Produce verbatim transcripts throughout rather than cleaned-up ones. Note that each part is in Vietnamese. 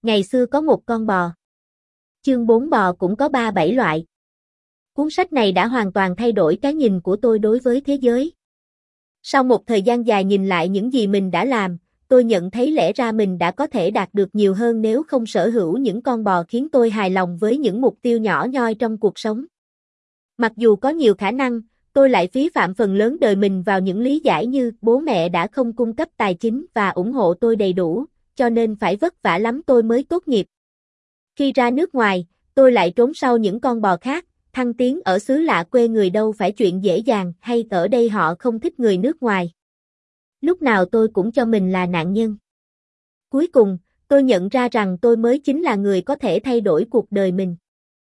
Ngày xưa có một con bò. Chương bốn bò cũng có ba bảy loại. Cuốn sách này đã hoàn toàn thay đổi cái nhìn của tôi đối với thế giới. Sau một thời gian dài nhìn lại những gì mình đã làm, tôi nhận thấy lẽ ra mình đã có thể đạt được nhiều hơn nếu không sở hữu những con bò khiến tôi hài lòng với những mục tiêu nhỏ nhoi trong cuộc sống. Mặc dù có nhiều khả năng, tôi lại phí phạm phần lớn đời mình vào những lý giải như bố mẹ đã không cung cấp tài chính và ủng hộ tôi đầy đủ, cho nên phải vất vả lắm tôi mới tốt nghiệp. Khi ra nước ngoài, tôi lại trốn sau những con bò khác, thăng tiến ở xứ lạ quê người đâu phải chuyện dễ dàng, hay ở đây họ không thích người nước ngoài. Lúc nào tôi cũng cho mình là nạn nhân. Cuối cùng, tôi nhận ra rằng tôi mới chính là người có thể thay đổi cuộc đời mình.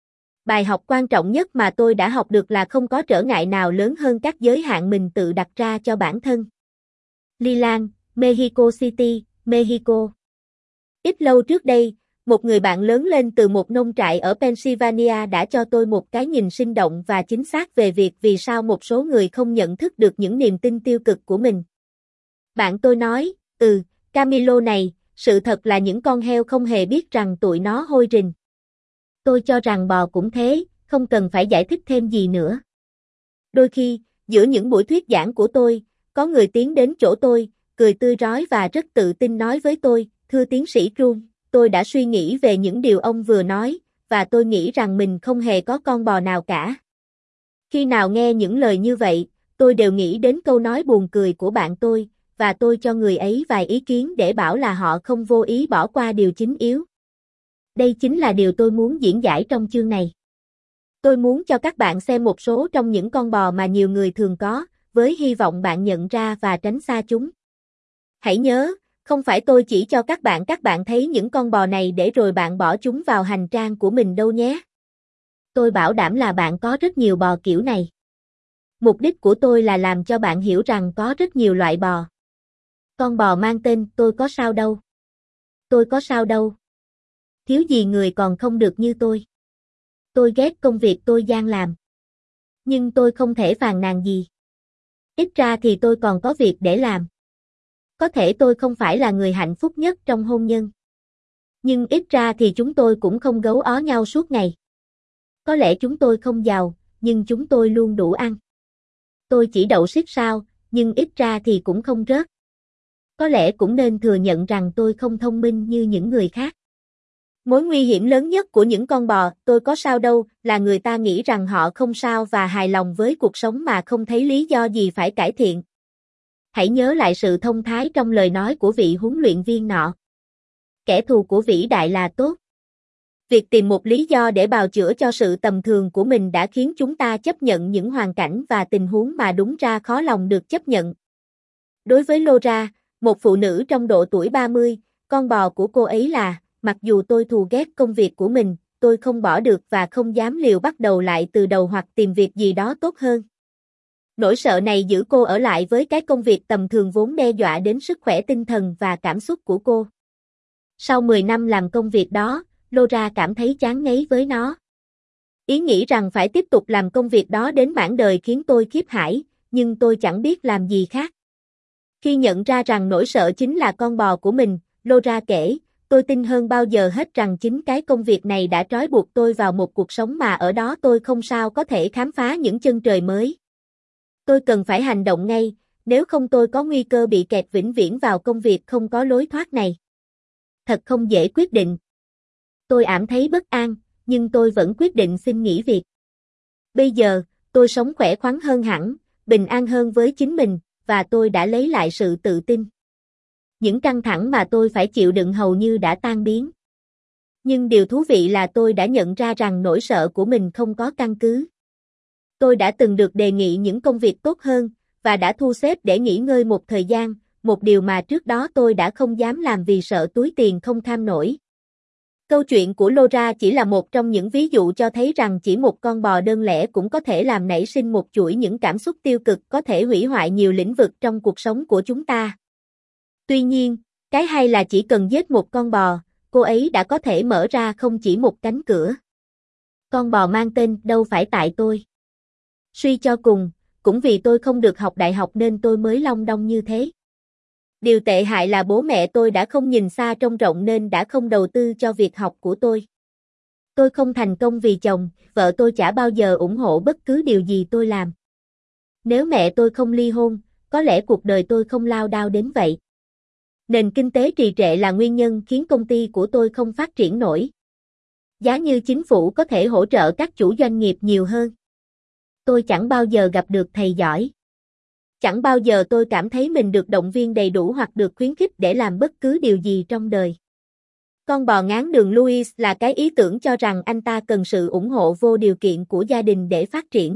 Bài học quan trọng nhất mà tôi đã học được là không có trở ngại nào lớn hơn các giới hạn mình tự đặt ra cho bản thân. Leland, Mexico City, Mexico. Ít lâu trước đây, một người bạn lớn lên từ một nông trại ở Pennsylvania đã cho tôi một cái nhìn sinh động và chính xác về việc vì sao một số người không nhận thức được những niềm tin tiêu cực của mình. Bạn tôi nói, ừ, Camilo này, sự thật là những con heo không hề biết rằng tụi nó hôi rình. Tôi cho rằng bò cũng thế, không cần phải giải thích thêm gì nữa. Đôi khi, giữa những buổi thuyết giảng của tôi, có người tiến đến chỗ tôi, cười tươi rói và rất tự tin nói với tôi, thưa tiến sĩ Krull, tôi đã suy nghĩ về những điều ông vừa nói, và tôi nghĩ rằng mình không hề có con bò nào cả. Khi nào nghe những lời như vậy, tôi đều nghĩ đến câu nói buồn cười của bạn tôi, và tôi cho người ấy vài ý kiến để bảo là họ không vô ý bỏ qua điều chính yếu. Đây chính là điều tôi muốn diễn giải trong chương này. Tôi muốn cho các bạn xem một số trong những con bò mà nhiều người thường có, với hy vọng bạn nhận ra và tránh xa chúng. Hãy nhớ, không phải tôi chỉ cho các bạn các bạn thấy những con bò này để rồi bạn bỏ chúng vào hành trang của mình đâu nhé. Tôi bảo đảm là bạn có rất nhiều bò kiểu này. Mục đích của tôi là làm cho bạn hiểu rằng có rất nhiều loại bò. Con bò mang tên tôi có sao đâu. Tôi có sao đâu. Thiếu gì người còn không được như tôi. Tôi ghét công việc tôi đang làm. Nhưng tôi không thể phàn nàn gì. Ít ra thì tôi còn có việc để làm. Có thể tôi không phải là người hạnh phúc nhất trong hôn nhân. Nhưng ít ra thì chúng tôi cũng không gấu ó nhau suốt ngày. Có lẽ chúng tôi không giàu, nhưng chúng tôi luôn đủ ăn. Tôi chỉ đậu xít sao, nhưng ít ra thì cũng không rớt. Có lẽ cũng nên thừa nhận rằng tôi không thông minh như những người khác. Mối nguy hiểm lớn nhất của những con bò, tôi có sao đâu, là người ta nghĩ rằng họ không sao và hài lòng với cuộc sống mà không thấy lý do gì phải cải thiện. Hãy nhớ lại sự thông thái trong lời nói của vị huấn luyện viên nọ. Kẻ thù của vĩ đại là tốt. Việc tìm một lý do để bào chữa cho sự tầm thường của mình đã khiến chúng ta chấp nhận những hoàn cảnh và tình huống mà đúng ra khó lòng được chấp nhận. Đối với Laura, một phụ nữ trong độ tuổi ba mươi, con bò của cô ấy là, mặc dù tôi thù ghét công việc của mình, tôi không bỏ được và không dám liều bắt đầu lại từ đầu hoặc tìm việc gì đó tốt hơn. Nỗi sợ này giữ cô ở lại với cái công việc tầm thường vốn đe dọa đến sức khỏe tinh thần và cảm xúc của cô. Sau mười năm làm công việc đó, Laura cảm thấy chán ngấy với nó. Ý nghĩ rằng phải tiếp tục làm công việc đó đến mãn đời khiến tôi khiếp hãi, nhưng tôi chẳng biết làm gì khác. Khi nhận ra rằng nỗi sợ chính là con bò của mình, Laura kể, tôi tin hơn bao giờ hết rằng chính cái công việc này đã trói buộc tôi vào một cuộc sống mà ở đó tôi không sao có thể khám phá những chân trời mới. Tôi cần phải hành động ngay, nếu không tôi có nguy cơ bị kẹt vĩnh viễn vào công việc không có lối thoát này. Thật không dễ quyết định. Tôi ảm thấy bất an, nhưng tôi vẫn quyết định xin nghỉ việc. Bây giờ, tôi sống khỏe khoắn hơn hẳn, bình an hơn với chính mình, và tôi đã lấy lại sự tự tin. Những căng thẳng mà tôi phải chịu đựng hầu như đã tan biến. Nhưng điều thú vị là tôi đã nhận ra rằng nỗi sợ của mình không có căn cứ. Tôi đã từng được đề nghị những công việc tốt hơn, và đã thu xếp để nghỉ ngơi một thời gian, một điều mà trước đó tôi đã không dám làm vì sợ túi tiền không kham nổi. Câu chuyện của Laura chỉ là một trong những ví dụ cho thấy rằng chỉ một con bò đơn lẻ cũng có thể làm nảy sinh một chuỗi những cảm xúc tiêu cực có thể hủy hoại nhiều lĩnh vực trong cuộc sống của chúng ta. Tuy nhiên, cái hay là chỉ cần giết một con bò, cô ấy đã có thể mở ra không chỉ một cánh cửa. Con bò mang tên đâu phải tại tôi. Suy cho cùng, cũng vì tôi không được học đại học nên tôi mới long đong như thế. Điều tệ hại là bố mẹ tôi đã không nhìn xa trông rộng nên đã không đầu tư cho việc học của tôi. Tôi không thành công vì chồng, vợ tôi chả bao giờ ủng hộ bất cứ điều gì tôi làm. Nếu mẹ tôi không ly hôn, có lẽ cuộc đời tôi không lao đao đến vậy. Nền kinh tế trì trệ là nguyên nhân khiến công ty của tôi không phát triển nổi. Giá như chính phủ có thể hỗ trợ các chủ doanh nghiệp nhiều hơn. Tôi chẳng bao giờ gặp được thầy giỏi. Chẳng bao giờ tôi cảm thấy mình được động viên đầy đủ hoặc được khuyến khích để làm bất cứ điều gì trong đời. Con bò ngáng đường Louis là cái ý tưởng cho rằng anh ta cần sự ủng hộ vô điều kiện của gia đình để phát triển.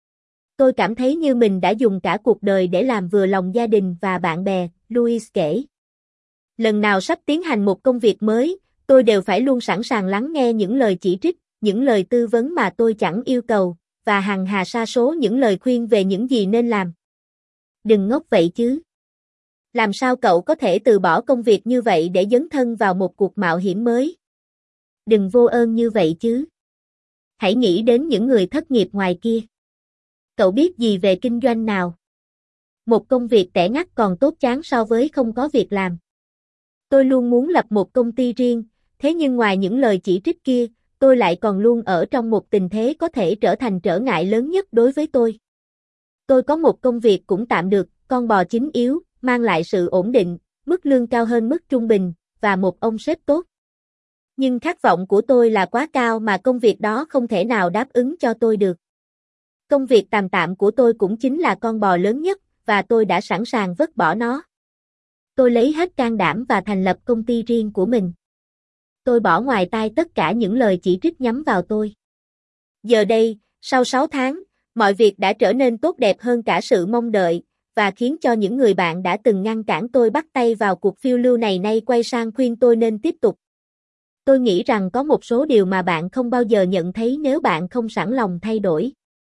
Tôi cảm thấy như mình đã dùng cả cuộc đời để làm vừa lòng gia đình và bạn bè, Louis kể. Lần nào sắp tiến hành một công việc mới, tôi đều phải luôn sẵn sàng lắng nghe những lời chỉ trích, những lời tư vấn mà tôi chẳng yêu cầu, và hằng hà sa số những lời khuyên về những gì nên làm. Đừng ngốc vậy chứ. Làm sao cậu có thể từ bỏ công việc như vậy để dấn thân vào một cuộc mạo hiểm mới? Đừng vô ơn như vậy chứ. Hãy nghĩ đến những người thất nghiệp ngoài kia. Cậu biết gì về kinh doanh nào? Một công việc tẻ ngắt còn tốt chán so với không có việc làm. Tôi luôn muốn lập một công ty riêng, thế nhưng ngoài những lời chỉ trích kia, tôi lại còn luôn ở trong một tình thế có thể trở thành trở ngại lớn nhất đối với tôi. Tôi có một công việc cũng tạm được, con bò chính yếu, mang lại sự ổn định, mức lương cao hơn mức trung bình, và một ông sếp tốt. Nhưng khát vọng của tôi là quá cao mà công việc đó không thể nào đáp ứng cho tôi được. Công việc tạm tạm của tôi cũng chính là con bò lớn nhất, và tôi đã sẵn sàng vứt bỏ nó. Tôi lấy hết can đảm và thành lập công ty riêng của mình. Tôi bỏ ngoài tai tất cả những lời chỉ trích nhắm vào tôi. Giờ đây, sau sáu tháng, mọi việc đã trở nên tốt đẹp hơn cả sự mong đợi, và khiến cho những người bạn đã từng ngăn cản tôi bắt tay vào cuộc phiêu lưu này nay quay sang khuyên tôi nên tiếp tục. Tôi nghĩ rằng có một số điều mà bạn không bao giờ nhận thấy nếu bạn không sẵn lòng thay đổi.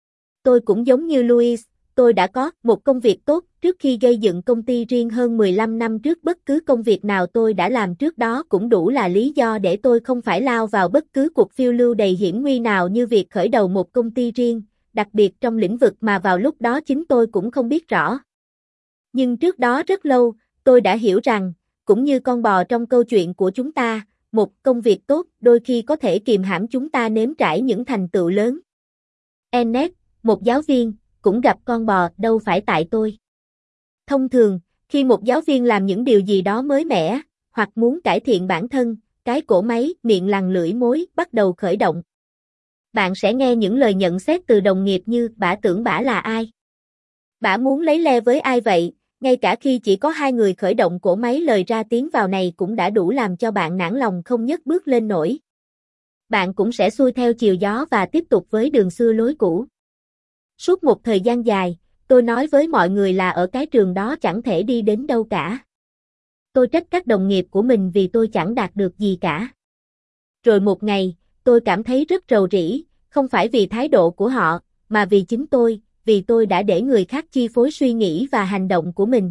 Tôi cũng giống như Louis, tôi đã có một công việc tốt trước khi gây dựng công ty riêng hơn mười lăm năm trước. Bất cứ công việc nào tôi đã làm trước đó cũng đủ là lý do để tôi không phải lao vào bất cứ cuộc phiêu lưu đầy hiểm nguy nào như việc khởi đầu một công ty riêng, đặc biệt trong lĩnh vực mà vào lúc đó chính tôi cũng không biết rõ. Nhưng trước đó rất lâu, tôi đã hiểu rằng, cũng như con bò trong câu chuyện của chúng ta, một công việc tốt đôi khi có thể kìm hãm chúng ta nếm trải những thành tựu lớn. Ennett, một giáo viên, cũng gặp con bò, đâu phải tại tôi. Thông thường, khi một giáo viên làm những điều gì đó mới mẻ, hoặc muốn cải thiện bản thân, cái cỗ máy, miệng lằn lưỡi mối bắt đầu khởi động. Bạn sẽ nghe những lời nhận xét từ đồng nghiệp như, bả tưởng bả là ai? Bả muốn lấy le với ai vậy? Ngay cả khi chỉ có hai người khởi động cỗ máy, lời ra tiếng vào này cũng đã đủ làm cho bạn nản lòng không nhấc bước lên nổi. Bạn cũng sẽ xuôi theo chiều gió và tiếp tục với đường xưa lối cũ. Suốt một thời gian dài, tôi nói với mọi người là ở cái trường đó chẳng thể đi đến đâu cả. Tôi trách các đồng nghiệp của mình vì tôi chẳng đạt được gì cả. Rồi một ngày, tôi cảm thấy rất rầu rĩ, không phải vì thái độ của họ, mà vì chính tôi, vì tôi đã để người khác chi phối suy nghĩ và hành động của mình.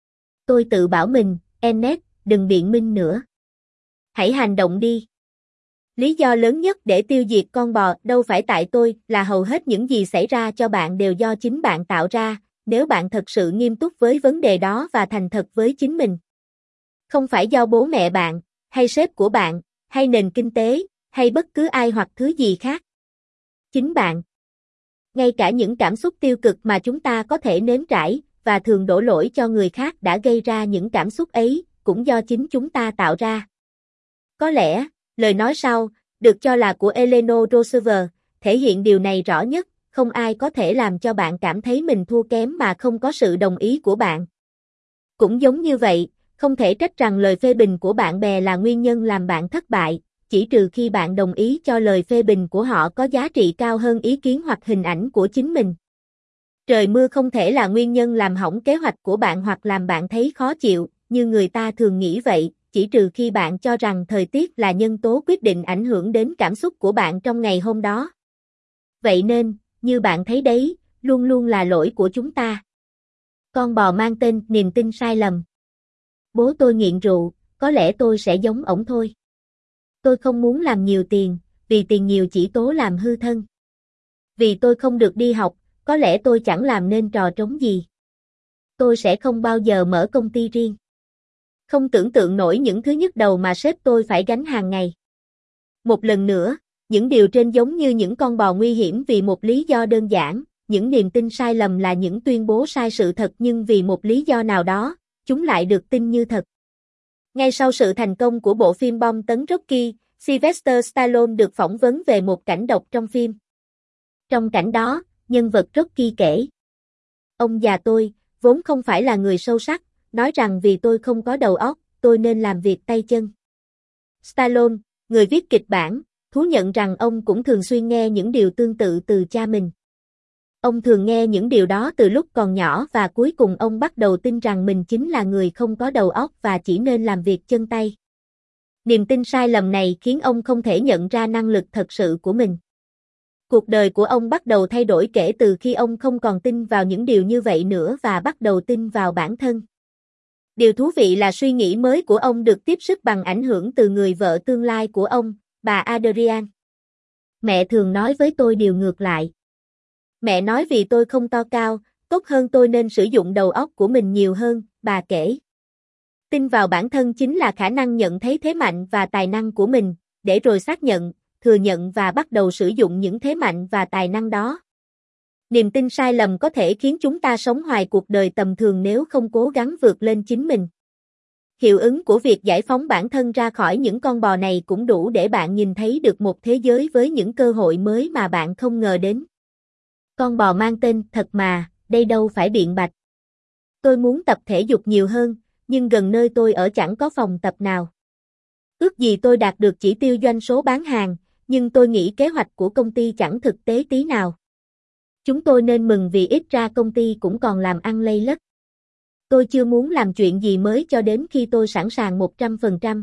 Tôi tự bảo mình, Ennett, đừng biện minh nữa. Hãy hành động đi. Lý do lớn nhất để tiêu diệt con bò đâu phải tại tôi, là hầu hết những gì xảy ra cho bạn đều do chính bạn tạo ra, nếu bạn thật sự nghiêm túc với vấn đề đó và thành thật với chính mình. Không phải do bố mẹ bạn, hay sếp của bạn, hay nền kinh tế, hay bất cứ ai hoặc thứ gì khác. Chính bạn. Ngay cả những cảm xúc tiêu cực mà chúng ta có thể nếm trải, và thường đổ lỗi cho người khác đã gây ra những cảm xúc ấy, cũng do chính chúng ta tạo ra. Có lẽ, lời nói sau, được cho là của Eleanor Roosevelt, thể hiện điều này rõ nhất, không ai có thể làm cho bạn cảm thấy mình thua kém mà không có sự đồng ý của bạn. Cũng giống như vậy, không thể trách rằng lời phê bình của bạn bè là nguyên nhân làm bạn thất bại, chỉ trừ khi bạn đồng ý cho lời phê bình của họ có giá trị cao hơn ý kiến hoặc hình ảnh của chính mình. Trời mưa không thể là nguyên nhân làm hỏng kế hoạch của bạn hoặc làm bạn thấy khó chịu, như người ta thường nghĩ vậy, chỉ trừ khi bạn cho rằng thời tiết là nhân tố quyết định ảnh hưởng đến cảm xúc của bạn trong ngày hôm đó. Vậy nên, như bạn thấy đấy, luôn luôn là lỗi của chúng ta. Con bò mang tên niềm tin sai lầm. Bố tôi nghiện rượu, có lẽ tôi sẽ giống ổng thôi. Tôi không muốn làm nhiều tiền, vì tiền nhiều chỉ tố làm hư thân. Vì tôi không được đi học, có lẽ tôi chẳng làm nên trò trống gì. Tôi sẽ không bao giờ mở công ty riêng. Không tưởng tượng nổi những thứ nhức đầu mà sếp tôi phải gánh hàng ngày. Một lần nữa, những điều trên giống như những con bò nguy hiểm vì một lý do đơn giản, những niềm tin sai lầm là những tuyên bố sai sự thật nhưng vì một lý do nào đó, chúng lại được tin như thật. Ngay sau sự thành công của bộ phim bom tấn Rocky, Sylvester Stallone được phỏng vấn về một cảnh độc trong phim. Trong cảnh đó, nhân vật Rocky kể: Ông già tôi, vốn không phải là người sâu sắc, nói rằng vì tôi không có đầu óc, tôi nên làm việc tay chân. Stallone, người viết kịch bản, thú nhận rằng ông cũng thường xuyên nghe những điều tương tự từ cha mình. Ông thường nghe những điều đó từ lúc còn nhỏ và cuối cùng ông bắt đầu tin rằng mình chính là người không có đầu óc và chỉ nên làm việc chân tay. Niềm tin sai lầm này khiến ông không thể nhận ra năng lực thật sự của mình. Cuộc đời của ông bắt đầu thay đổi kể từ khi ông không còn tin vào những điều như vậy nữa và bắt đầu tin vào bản thân. Điều thú vị là suy nghĩ mới của ông được tiếp sức bằng ảnh hưởng từ người vợ tương lai của ông, bà Adrian. Mẹ thường nói với tôi điều ngược lại. Mẹ nói vì tôi không to cao, tốt hơn tôi nên sử dụng đầu óc của mình nhiều hơn, bà kể. Tin vào bản thân chính là khả năng nhận thấy thế mạnh và tài năng của mình, để rồi xác nhận, thừa nhận và bắt đầu sử dụng những thế mạnh và tài năng đó. Niềm tin sai lầm có thể khiến chúng ta sống hoài cuộc đời tầm thường nếu không cố gắng vượt lên chính mình. Hiệu ứng của việc giải phóng bản thân ra khỏi những con bò này cũng đủ để bạn nhìn thấy được một thế giới với những cơ hội mới mà bạn không ngờ đến. Con bò mang tên thật mà, đây đâu phải biện bạch. Tôi muốn tập thể dục nhiều hơn, nhưng gần nơi tôi ở chẳng có phòng tập nào. Ước gì tôi đạt được chỉ tiêu doanh số bán hàng, nhưng tôi nghĩ kế hoạch của công ty chẳng thực tế tí nào. Chúng tôi nên mừng vì ít ra công ty cũng còn làm ăn lây lất. Tôi chưa muốn làm chuyện gì mới cho đến khi tôi sẵn sàng một trăm phần trăm.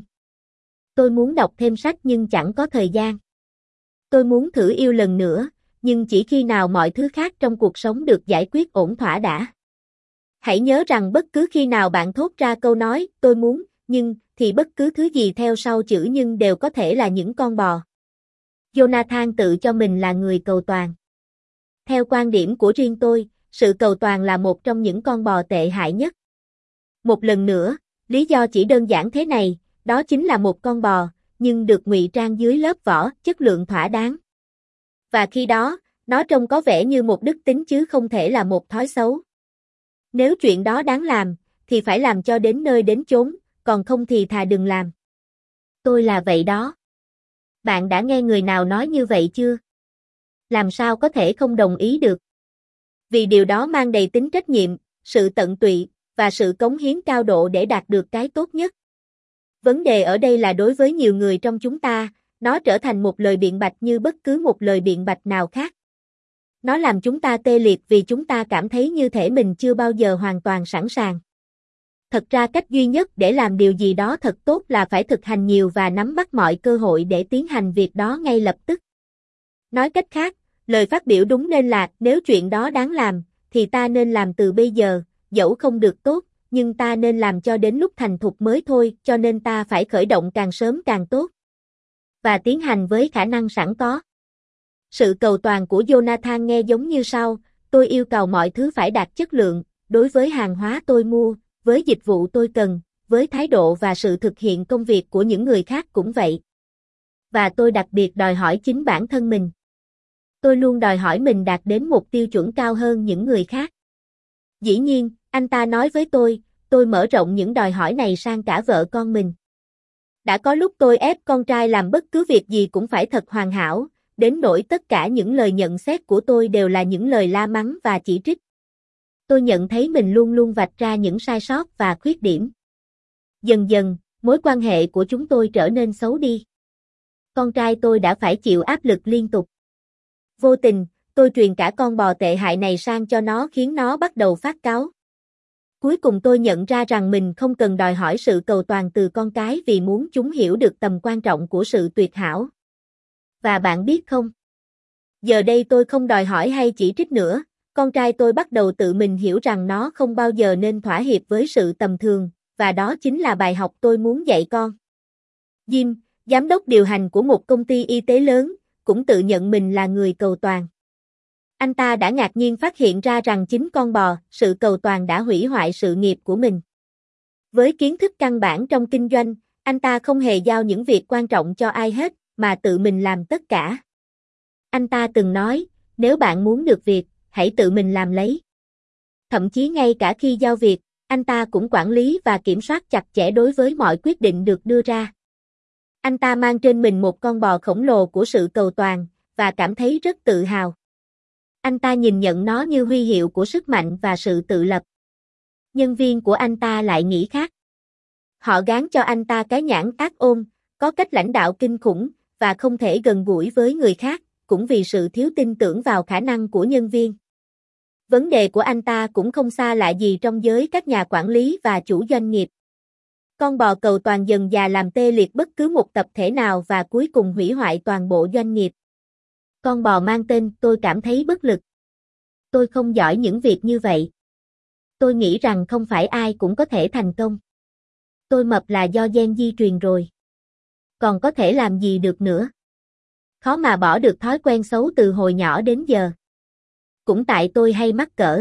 Tôi muốn đọc thêm sách nhưng chẳng có thời gian. Tôi muốn thử yêu lần nữa, nhưng chỉ khi nào mọi thứ khác trong cuộc sống được giải quyết ổn thỏa đã. Hãy nhớ rằng bất cứ khi nào bạn thốt ra câu nói, tôi muốn, nhưng, thì bất cứ thứ gì theo sau chữ nhưng đều có thể là những con bò. Jonathan tự cho mình là người cầu toàn. Theo quan điểm của riêng tôi, sự cầu toàn là một trong những con bò tệ hại nhất. Một lần nữa, lý do chỉ đơn giản thế này, đó chính là một con bò, nhưng được ngụy trang dưới lớp vỏ, chất lượng thỏa đáng. Và khi đó, nó trông có vẻ như một đức tính chứ không thể là một thói xấu. Nếu chuyện đó đáng làm, thì phải làm cho đến nơi đến chốn, còn không thì thà đừng làm. Tôi là vậy đó. Bạn đã nghe người nào nói như vậy chưa? Làm sao có thể không đồng ý được? Vì điều đó mang đầy tính trách nhiệm, sự tận tụy, và sự cống hiến cao độ để đạt được cái tốt nhất. Vấn đề ở đây là đối với nhiều người trong chúng ta, nó trở thành một lời biện bạch như bất cứ một lời biện bạch nào khác. Nó làm chúng ta tê liệt vì chúng ta cảm thấy như thể mình chưa bao giờ hoàn toàn sẵn sàng. Thật ra cách duy nhất để làm điều gì đó thật tốt là phải thực hành nhiều và nắm bắt mọi cơ hội để tiến hành việc đó ngay lập tức. Nói cách khác, lời phát biểu đúng nên là nếu chuyện đó đáng làm, thì ta nên làm từ bây giờ, dẫu không được tốt, nhưng ta nên làm cho đến lúc thành thục mới thôi, cho nên ta phải khởi động càng sớm càng tốt. Và tiến hành với khả năng sẵn có. Sự cầu toàn của Jonathan nghe giống như sau, tôi yêu cầu mọi thứ phải đạt chất lượng, đối với hàng hóa tôi mua, với dịch vụ tôi cần, với thái độ và sự thực hiện công việc của những người khác cũng vậy. Và tôi đặc biệt đòi hỏi chính bản thân mình. Tôi luôn đòi hỏi mình đạt đến một tiêu chuẩn cao hơn những người khác. Dĩ nhiên, anh ta nói với tôi, tôi mở rộng những đòi hỏi này sang cả vợ con mình. Đã có lúc tôi ép con trai làm bất cứ việc gì cũng phải thật hoàn hảo, đến nỗi tất cả những lời nhận xét của tôi đều là những lời la mắng và chỉ trích. Tôi nhận thấy mình luôn luôn vạch ra những sai sót và khuyết điểm. Dần dần, mối quan hệ của chúng tôi trở nên xấu đi. Con trai tôi đã phải chịu áp lực liên tục. Vô tình, tôi truyền cả con bò tệ hại này sang cho nó khiến nó bắt đầu phát cáu. Cuối cùng tôi nhận ra rằng mình không cần đòi hỏi sự cầu toàn từ con cái vì muốn chúng hiểu được tầm quan trọng của sự tuyệt hảo. Và bạn biết không? Giờ đây tôi không đòi hỏi hay chỉ trích nữa, con trai tôi bắt đầu tự mình hiểu rằng nó không bao giờ nên thỏa hiệp với sự tầm thường, và đó chính là bài học tôi muốn dạy con. Jim, giám đốc điều hành của một công ty y tế lớn, cũng tự nhận mình là người cầu toàn. Anh ta đã ngạc nhiên phát hiện ra rằng chính con bò, sự cầu toàn đã hủy hoại sự nghiệp của mình. Với kiến thức căn bản trong kinh doanh, anh ta không hề giao những việc quan trọng cho ai hết, mà tự mình làm tất cả. Anh ta từng nói, nếu bạn muốn được việc, hãy tự mình làm lấy. Thậm chí ngay cả khi giao việc, anh ta cũng quản lý và kiểm soát chặt chẽ đối với mọi quyết định được đưa ra. Anh ta mang trên mình một con bò khổng lồ của sự cầu toàn, và cảm thấy rất tự hào. Anh ta nhìn nhận nó như huy hiệu của sức mạnh và sự tự lập. Nhân viên của anh ta lại nghĩ khác. Họ gán cho anh ta cái nhãn ác ôn, có cách lãnh đạo kinh khủng, và không thể gần gũi với người khác, cũng vì sự thiếu tin tưởng vào khả năng của nhân viên. Vấn đề của anh ta cũng không xa lạ gì trong giới các nhà quản lý và chủ doanh nghiệp. Con bò cầu toàn dần dà làm tê liệt bất cứ một tập thể nào và cuối cùng hủy hoại toàn bộ doanh nghiệp. Con bò mang tên tôi cảm thấy bất lực. Tôi không giỏi những việc như vậy. Tôi nghĩ rằng không phải ai cũng có thể thành công. Tôi mập là do gen di truyền rồi. Còn có thể làm gì được nữa? Khó mà bỏ được thói quen xấu từ hồi nhỏ đến giờ. Cũng tại tôi hay mắc cỡ.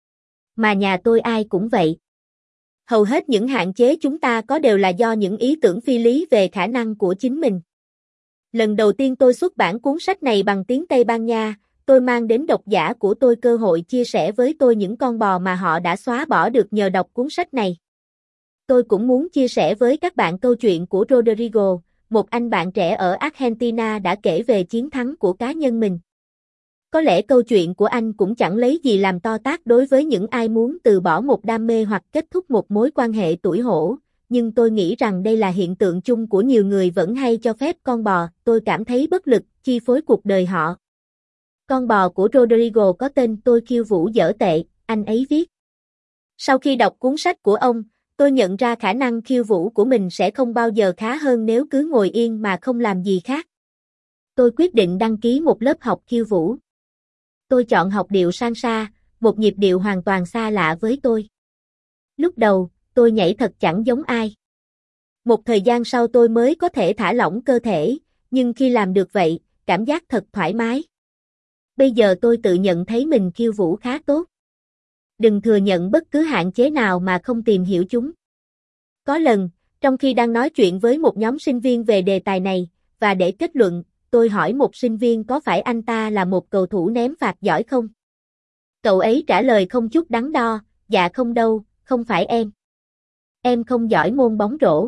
Mà nhà tôi ai cũng vậy. Hầu hết những hạn chế chúng ta có đều là do những ý tưởng phi lý về khả năng của chính mình. Lần đầu tiên tôi xuất bản cuốn sách này bằng tiếng Tây Ban Nha, tôi mang đến độc giả của tôi cơ hội chia sẻ với tôi những con bò mà họ đã xóa bỏ được nhờ đọc cuốn sách này. Tôi cũng muốn chia sẻ với các bạn câu chuyện của Rodrigo, một anh bạn trẻ ở Argentina đã kể về chiến thắng của cá nhân mình. Có lẽ câu chuyện của anh cũng chẳng lấy gì làm to tát đối với những ai muốn từ bỏ một đam mê hoặc kết thúc một mối quan hệ tủi hổ, nhưng tôi nghĩ rằng đây là hiện tượng chung của nhiều người vẫn hay cho phép con bò, tôi cảm thấy bất lực, chi phối cuộc đời họ. Con bò của Rodrigo có tên Tôi khiêu vũ dở tệ, anh ấy viết. Sau khi đọc cuốn sách của ông, tôi nhận ra khả năng khiêu vũ của mình sẽ không bao giờ khá hơn nếu cứ ngồi yên mà không làm gì khác. Tôi quyết định đăng ký một lớp học khiêu vũ. Tôi chọn học điệu salsa, một nhịp điệu hoàn toàn xa lạ với tôi. Lúc đầu, tôi nhảy thật chẳng giống ai. Một thời gian sau tôi mới có thể thả lỏng cơ thể, nhưng khi làm được vậy, cảm giác thật thoải mái. Bây giờ tôi tự nhận thấy mình khiêu vũ khá tốt. Đừng thừa nhận bất cứ hạn chế nào mà không tìm hiểu chúng. Có lần, trong khi đang nói chuyện với một nhóm sinh viên về đề tài này, và để kết luận, tôi hỏi một sinh viên có phải anh ta là một cầu thủ ném phạt giỏi không? Cậu ấy trả lời không chút đắn đo, dạ không đâu, không phải em. Em không giỏi môn bóng rổ.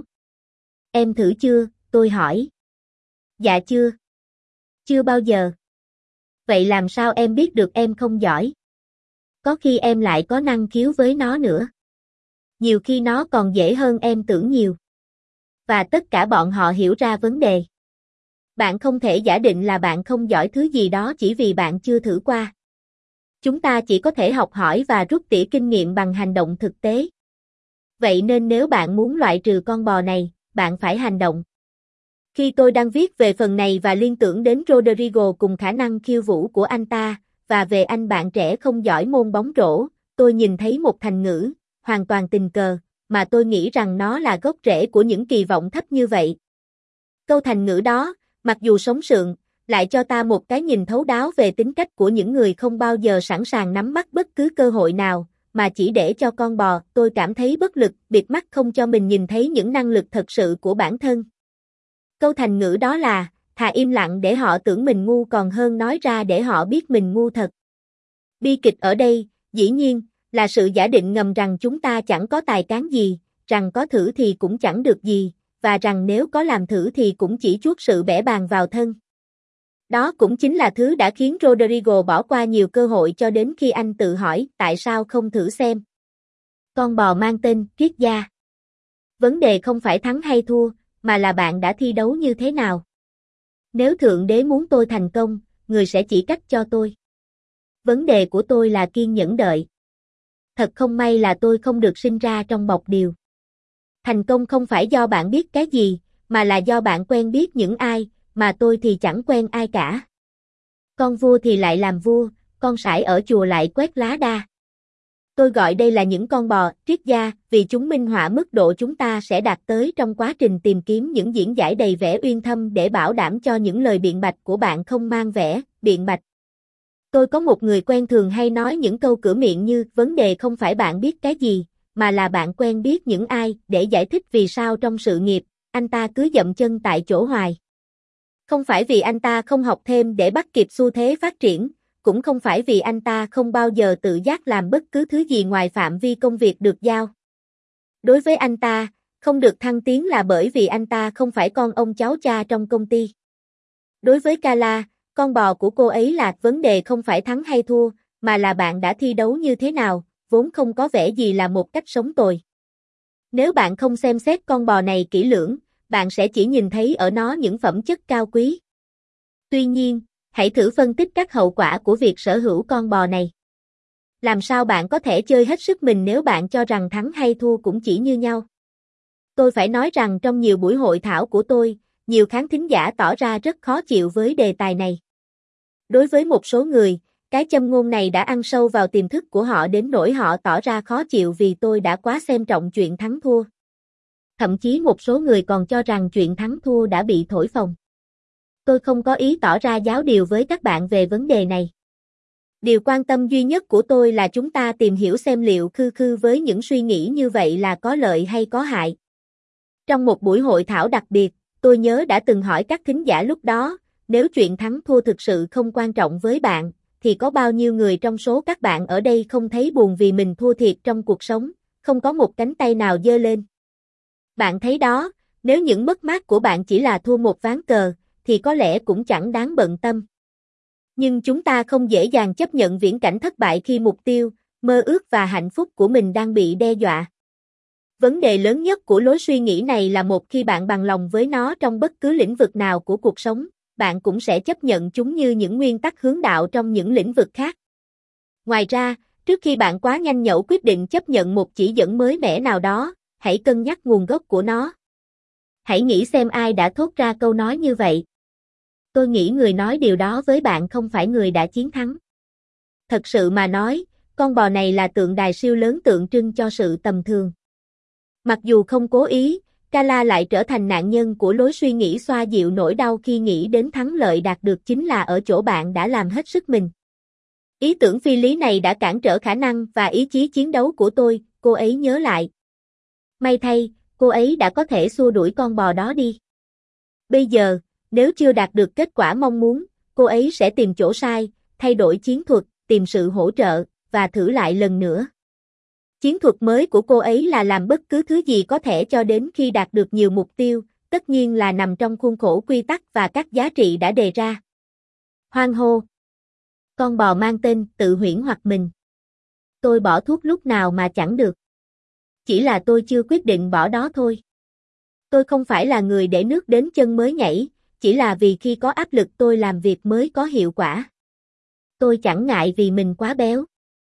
Em thử chưa, tôi hỏi. Dạ chưa. Chưa bao giờ. Vậy làm sao em biết được em không giỏi? Có khi em lại có năng khiếu với nó nữa. Nhiều khi nó còn dễ hơn em tưởng nhiều. Và tất cả bọn họ hiểu ra vấn đề. Bạn không thể giả định là bạn không giỏi thứ gì đó chỉ vì bạn chưa thử qua. Chúng ta chỉ có thể học hỏi và rút tỉa kinh nghiệm bằng hành động thực tế. Vậy nên nếu bạn muốn loại trừ con bò này, bạn phải hành động. Khi tôi đang viết về phần này và liên tưởng đến Rodrigo cùng khả năng khiêu vũ của anh ta, và về anh bạn trẻ không giỏi môn bóng rổ, tôi nhìn thấy một thành ngữ, hoàn toàn tình cờ, mà tôi nghĩ rằng nó là gốc rễ của những kỳ vọng thấp như vậy. Câu thành ngữ đó, mặc dù sống sượng, lại cho ta một cái nhìn thấu đáo về tính cách của những người không bao giờ sẵn sàng nắm bắt bất cứ cơ hội nào, mà chỉ để cho con bò. Tôi cảm thấy bất lực, bịt mắt không cho mình nhìn thấy những năng lực thật sự của bản thân. Câu thành ngữ đó là, thà im lặng để họ tưởng mình ngu còn hơn nói ra để họ biết mình ngu thật. Bi kịch ở đây, dĩ nhiên, là sự giả định ngầm rằng chúng ta chẳng có tài cán gì, rằng có thử thì cũng chẳng được gì, và rằng nếu có làm thử thì cũng chỉ chuốc sự bẽ bàng vào thân. Đó cũng chính là thứ đã khiến Rodrigo bỏ qua nhiều cơ hội cho đến khi anh tự hỏi tại sao không thử xem. Con bò mang tên Triết Gia. Vấn đề không phải thắng hay thua, mà là bạn đã thi đấu như thế nào. Nếu Thượng Đế muốn tôi thành công, người sẽ chỉ cách cho tôi. Vấn đề của tôi là kiên nhẫn đợi. Thật không may là tôi không được sinh ra trong bọc điều. Thành công không phải do bạn biết cái gì, mà là do bạn quen biết những ai, mà tôi thì chẳng quen ai cả. Con vua thì lại làm vua, con sải ở chùa lại quét lá đa. Tôi gọi đây là những con bò, triết gia, vì chúng minh họa mức độ chúng ta sẽ đạt tới trong quá trình tìm kiếm những diễn giải đầy vẻ uyên thâm để bảo đảm cho những lời biện bạch của bạn không mang vẻ biện bạch. Tôi có một người quen thường hay nói những câu cửa miệng như, vấn đề không phải bạn biết cái gì, mà là bạn quen biết những ai để giải thích vì sao trong sự nghiệp, anh ta cứ dậm chân tại chỗ hoài. Không phải vì anh ta không học thêm để bắt kịp xu thế phát triển, cũng không phải vì anh ta không bao giờ tự giác làm bất cứ thứ gì ngoài phạm vi công việc được giao. Đối với anh ta, không được thăng tiến là bởi vì anh ta không phải con ông cháu cha trong công ty. Đối với Carla, con bò của cô ấy là vấn đề không phải thắng hay thua, mà là bạn đã thi đấu như thế nào, vốn không có vẻ gì là một cách sống tồi. Nếu bạn không xem xét con bò này kỹ lưỡng, bạn sẽ chỉ nhìn thấy ở nó những phẩm chất cao quý. Tuy nhiên, hãy thử phân tích các hậu quả của việc sở hữu con bò này. Làm sao bạn có thể chơi hết sức mình nếu bạn cho rằng thắng hay thua cũng chỉ như nhau? Tôi phải nói rằng trong nhiều buổi hội thảo của tôi, nhiều khán thính giả tỏ ra rất khó chịu với đề tài này. Đối với một số người, cái châm ngôn này đã ăn sâu vào tiềm thức của họ đến nỗi họ tỏ ra khó chịu vì tôi đã quá xem trọng chuyện thắng thua. Thậm chí một số người còn cho rằng chuyện thắng thua đã bị thổi phồng. Tôi không có ý tỏ ra giáo điều với các bạn về vấn đề này. Điều quan tâm duy nhất của tôi là chúng ta tìm hiểu xem liệu khư khư với những suy nghĩ như vậy là có lợi hay có hại. Trong một buổi hội thảo đặc biệt, tôi nhớ đã từng hỏi các thính giả lúc đó, nếu chuyện thắng thua thực sự không quan trọng với bạn, thì có bao nhiêu người trong số các bạn ở đây không thấy buồn vì mình thua thiệt trong cuộc sống, không có một cánh tay nào giơ lên. Bạn thấy đó, nếu những mất mát của bạn chỉ là thua một ván cờ, thì có lẽ cũng chẳng đáng bận tâm. Nhưng chúng ta không dễ dàng chấp nhận viễn cảnh thất bại khi mục tiêu, mơ ước và hạnh phúc của mình đang bị đe dọa. Vấn đề lớn nhất của lối suy nghĩ này là một khi bạn bằng lòng với nó trong bất cứ lĩnh vực nào của cuộc sống, bạn cũng sẽ chấp nhận chúng như những nguyên tắc hướng đạo trong những lĩnh vực khác. Ngoài ra, trước khi bạn quá nhanh nhẩu quyết định chấp nhận một chỉ dẫn mới mẻ nào đó, hãy cân nhắc nguồn gốc của nó. Hãy nghĩ xem ai đã thốt ra câu nói như vậy. Tôi nghĩ người nói điều đó với bạn không phải người đã chiến thắng. Thật sự mà nói, con bò này là tượng đài siêu lớn tượng trưng cho sự tầm thường. Mặc dù không cố ý, Carla lại trở thành nạn nhân của lối suy nghĩ xoa dịu nỗi đau khi nghĩ đến thắng lợi đạt được chính là ở chỗ bạn đã làm hết sức mình. Ý tưởng phi lý này đã cản trở khả năng và ý chí chiến đấu của tôi, cô ấy nhớ lại. May thay, cô ấy đã có thể xua đuổi con bò đó đi. Bây giờ, nếu chưa đạt được kết quả mong muốn, cô ấy sẽ tìm chỗ sai, thay đổi chiến thuật, tìm sự hỗ trợ, và thử lại lần nữa. Chiến thuật mới của cô ấy là làm bất cứ thứ gì có thể cho đến khi đạt được nhiều mục tiêu, tất nhiên là nằm trong khuôn khổ quy tắc và các giá trị đã đề ra. Hoan hô! Con bò mang tên tự huyễn hoặc mình. Tôi bỏ thuốc lúc nào mà chẳng được. Chỉ là tôi chưa quyết định bỏ đó thôi. Tôi không phải là người để nước đến chân mới nhảy, chỉ là vì khi có áp lực tôi làm việc mới có hiệu quả. Tôi chẳng ngại vì mình quá béo.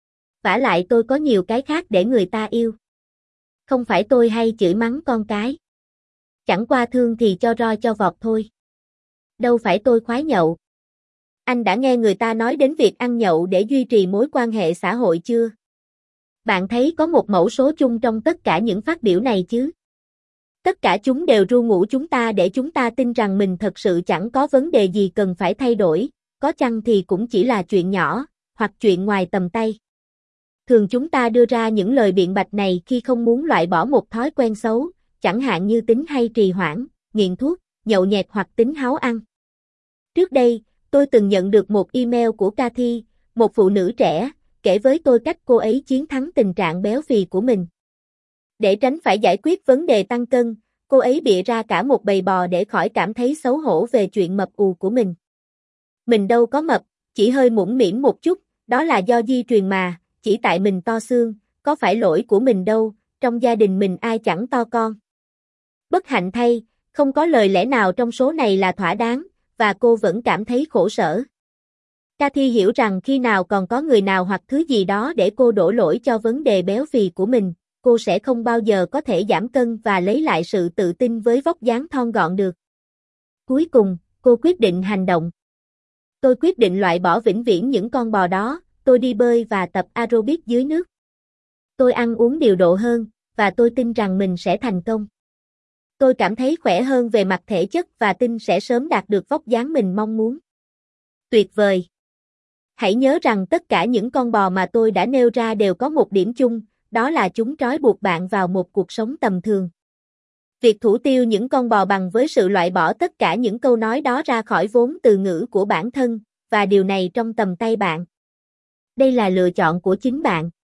Vả lại tôi có nhiều cái khác để người ta yêu. Không phải tôi hay chửi mắng con cái. Chẳng qua thương thì cho roi cho vọt thôi. Đâu phải tôi khoái nhậu. Anh đã nghe người ta nói đến việc ăn nhậu để duy trì mối quan hệ xã hội chưa? Bạn thấy có một mẫu số chung trong tất cả những phát biểu này chứ? Tất cả chúng đều ru ngủ chúng ta để chúng ta tin rằng mình thật sự chẳng có vấn đề gì cần phải thay đổi, có chăng thì cũng chỉ là chuyện nhỏ, hoặc chuyện ngoài tầm tay. Thường chúng ta đưa ra những lời biện bạch này khi không muốn loại bỏ một thói quen xấu, chẳng hạn như tính hay trì hoãn, nghiện thuốc, nhậu nhẹt hoặc tính háu ăn. Trước đây, tôi từng nhận được một email của Cathy, một phụ nữ trẻ, kể với tôi cách cô ấy chiến thắng tình trạng béo phì của mình. Để tránh phải giải quyết vấn đề tăng cân, cô ấy bịa ra cả một bầy bò để khỏi cảm thấy xấu hổ về chuyện mập ù của mình. Mình đâu có mập, chỉ hơi mũm mĩm một chút, đó là do di truyền mà, chỉ tại mình to xương, có phải lỗi của mình đâu, trong gia đình mình ai chẳng to con. Bất hạnh thay, không có lời lẽ nào trong số này là thỏa đáng, và cô vẫn cảm thấy khổ sở. Cathy hiểu rằng khi nào còn có người nào hoặc thứ gì đó để cô đổ lỗi cho vấn đề béo phì của mình, cô sẽ không bao giờ có thể giảm cân và lấy lại sự tự tin với vóc dáng thon gọn được. Cuối cùng, cô quyết định hành động. Tôi quyết định loại bỏ vĩnh viễn những con bò đó, tôi đi bơi và tập aerobic dưới nước. Tôi ăn uống điều độ hơn, và tôi tin rằng mình sẽ thành công. Tôi cảm thấy khỏe hơn về mặt thể chất và tin sẽ sớm đạt được vóc dáng mình mong muốn. Tuyệt vời! Hãy nhớ rằng tất cả những con bò mà tôi đã nêu ra đều có một điểm chung, đó là chúng trói buộc bạn vào một cuộc sống tầm thường. Việc thủ tiêu những con bò bằng với sự loại bỏ tất cả những câu nói đó ra khỏi vốn từ ngữ của bản thân, và điều này trong tầm tay bạn. Đây là lựa chọn của chính bạn.